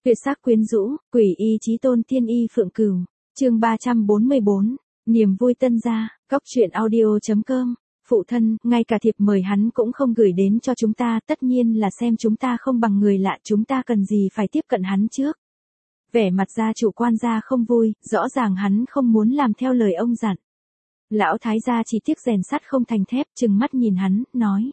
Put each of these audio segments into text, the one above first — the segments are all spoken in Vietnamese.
Tuyệt sắc quyến rũ, quỷ y chí tôn tiên y Phượng Cửu. Chương 344, niềm vui tân gia. Góc truyện audio.com. Phụ thân, ngay cả thiệp mời hắn cũng không gửi đến cho chúng ta, tất nhiên là xem chúng ta không bằng người lạ, chúng ta cần gì phải tiếp cận hắn trước. Vẻ mặt gia chủ quan gia không vui, rõ ràng hắn không muốn làm theo lời ông dặn. Lão thái gia chỉ tiếc rèn sắt không thành thép, trừng mắt nhìn hắn, nói.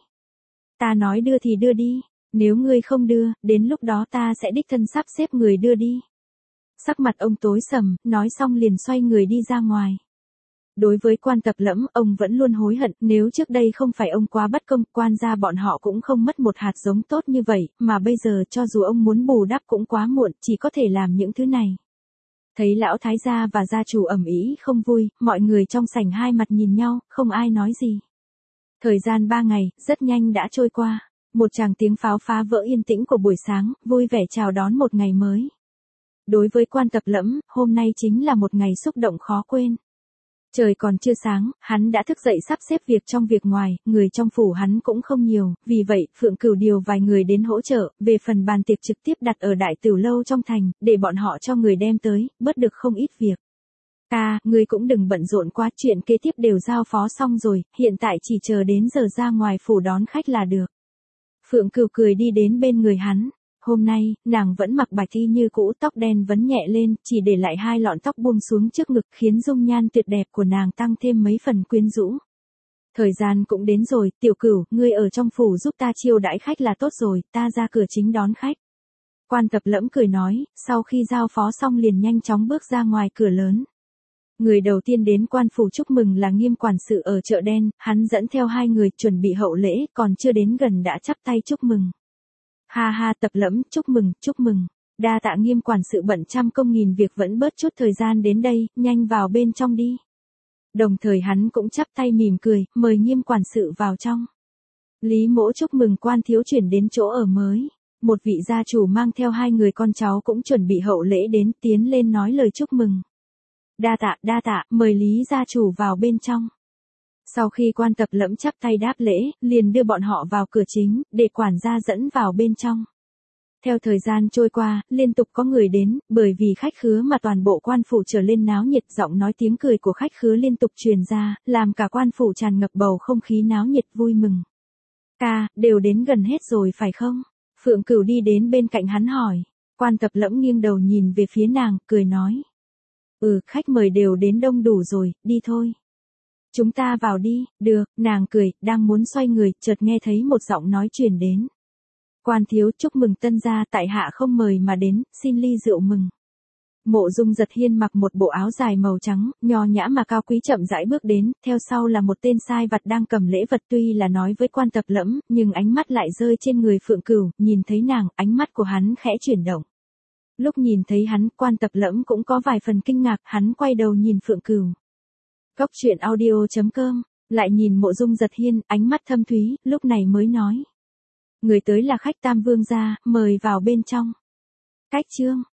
Ta nói đưa thì đưa đi, nếu ngươi không đưa, đến lúc đó ta sẽ đích thân sắp xếp người đưa đi. Sắc mặt ông tối sầm, nói xong liền xoay người đi ra ngoài. Đối với Quan Tập Lẫm, ông vẫn luôn hối hận, nếu trước đây không phải ông quá bất công, quan gia bọn họ cũng không mất một hạt giống tốt như vậy, mà bây giờ cho dù ông muốn bù đắp cũng quá muộn, chỉ có thể làm những thứ này. Thấy lão thái gia và gia chủ ầm ĩ không vui, mọi người trong sảnh hai mặt nhìn nhau, không ai nói gì. Thời gian 3 ngày, rất nhanh đã trôi qua. Một tràng tiếng pháo phá vỡ yên tĩnh của buổi sáng, vui vẻ chào đón một ngày mới. Đối với Quan Tập Lẫm, hôm nay chính là một ngày xúc động khó quên. Trời còn chưa sáng, hắn đã thức dậy sắp xếp việc trong việc ngoài, người trong phủ hắn cũng không nhiều, vì vậy Phượng Cửu điều vài người đến hỗ trợ, về phần bàn tiệc trực tiếp đặt ở đại tiểu lâu trong thành, để bọn họ cho người đem tới, bớt được không ít việc. Ngươi cũng đừng bận rộn quá, chuyện kế tiếp đều giao phó xong rồi, hiện tại chỉ chờ đến giờ ra ngoài phủ đón khách là được. Phượng Cửu cười đi đến bên người hắn. Hôm nay, nàng vẫn mặc bạch y như cũ, tóc đen vấn nhẹ lên, chỉ để lại 2 lọn tóc buông xuống trước ngực, khiến dung nhan tuyệt đẹp của nàng tăng thêm mấy phần quyến rũ. Thời gian cũng đến rồi, Tiểu Cửu, ngươi ở trong phủ giúp ta chiêu đãi khách là tốt rồi, ta ra cửa chính đón khách. Quan Tập Lẫm cười nói, sau khi giao phó xong liền nhanh chóng bước ra ngoài cửa lớn. Người đầu tiên đến quan phủ chúc mừng là Nghiêm quản sự ở chợ đen, hắn dẫn theo 2 người chuẩn bị hậu lễ, còn chưa đến gần đã chắp tay chúc mừng. Ha ha, Tập Lẫm, chúc mừng. Đa tạ Nghiêm quản sự bận trăm công nghìn việc vẫn bớt chút thời gian đến đây, nhanh vào bên trong đi. Đồng thời hắn cũng chắp tay mỉm cười, mời Nghiêm quản sự vào trong. Lý Mỗ chúc mừng Quan thiếu chuyển đến chỗ ở mới. Một vị gia chủ mang theo 2 người con cháu cũng chuẩn bị hậu lễ đến, tiến lên nói lời chúc mừng. Đa tạ, mời Lý gia chủ vào bên trong. Sau khi Quan Tập Lẫm chắp tay đáp lễ, liền đưa bọn họ vào cửa chính, để quản gia dẫn vào bên trong. Theo thời gian trôi qua, liên tục có người đến, bởi vì khách khứa mà toàn bộ quan phủ trở lên náo nhiệt, giọng nói tiếng cười của khách khứa liên tục truyền ra, làm cả quan phủ tràn ngập bầu không khí náo nhiệt vui mừng. Đều đến gần hết rồi phải không? Phượng Cửu đi đến bên cạnh hắn hỏi. Quan Tập Lẫm nghiêng đầu nhìn về phía nàng, cười nói. Khách mời đều đến đông đủ rồi, đi thôi. Chúng ta vào đi, được, nàng cười, đang muốn xoay người, chợt nghe thấy một giọng nói truyền đến. Quan thiếu, chúc mừng tân gia, tại hạ không mời mà đến, xin ly rượu mừng. Mộ Dung Giật Hiên mặc một bộ áo dài màu trắng, nho nhã mà cao quý chậm rãi bước đến, theo sau là một tên sai vặt đang cầm lễ vật, tuy là nói với Quan Tập Lẫm, nhưng ánh mắt lại rơi trên người Phượng Cửu, nhìn thấy nàng, ánh mắt của hắn khẽ chuyển động. Lúc nhìn thấy hắn, Quan Tập Lẫm cũng có vài phần kinh ngạc, hắn quay đầu nhìn Phượng Cửu. Góc truyện audio.com, lại nhìn Mộ Dung Giật Hiên, ánh mắt thâm thúy, lúc này mới nói. Người tới là khách Tam Vương gia, mời vào bên trong. Cách chương.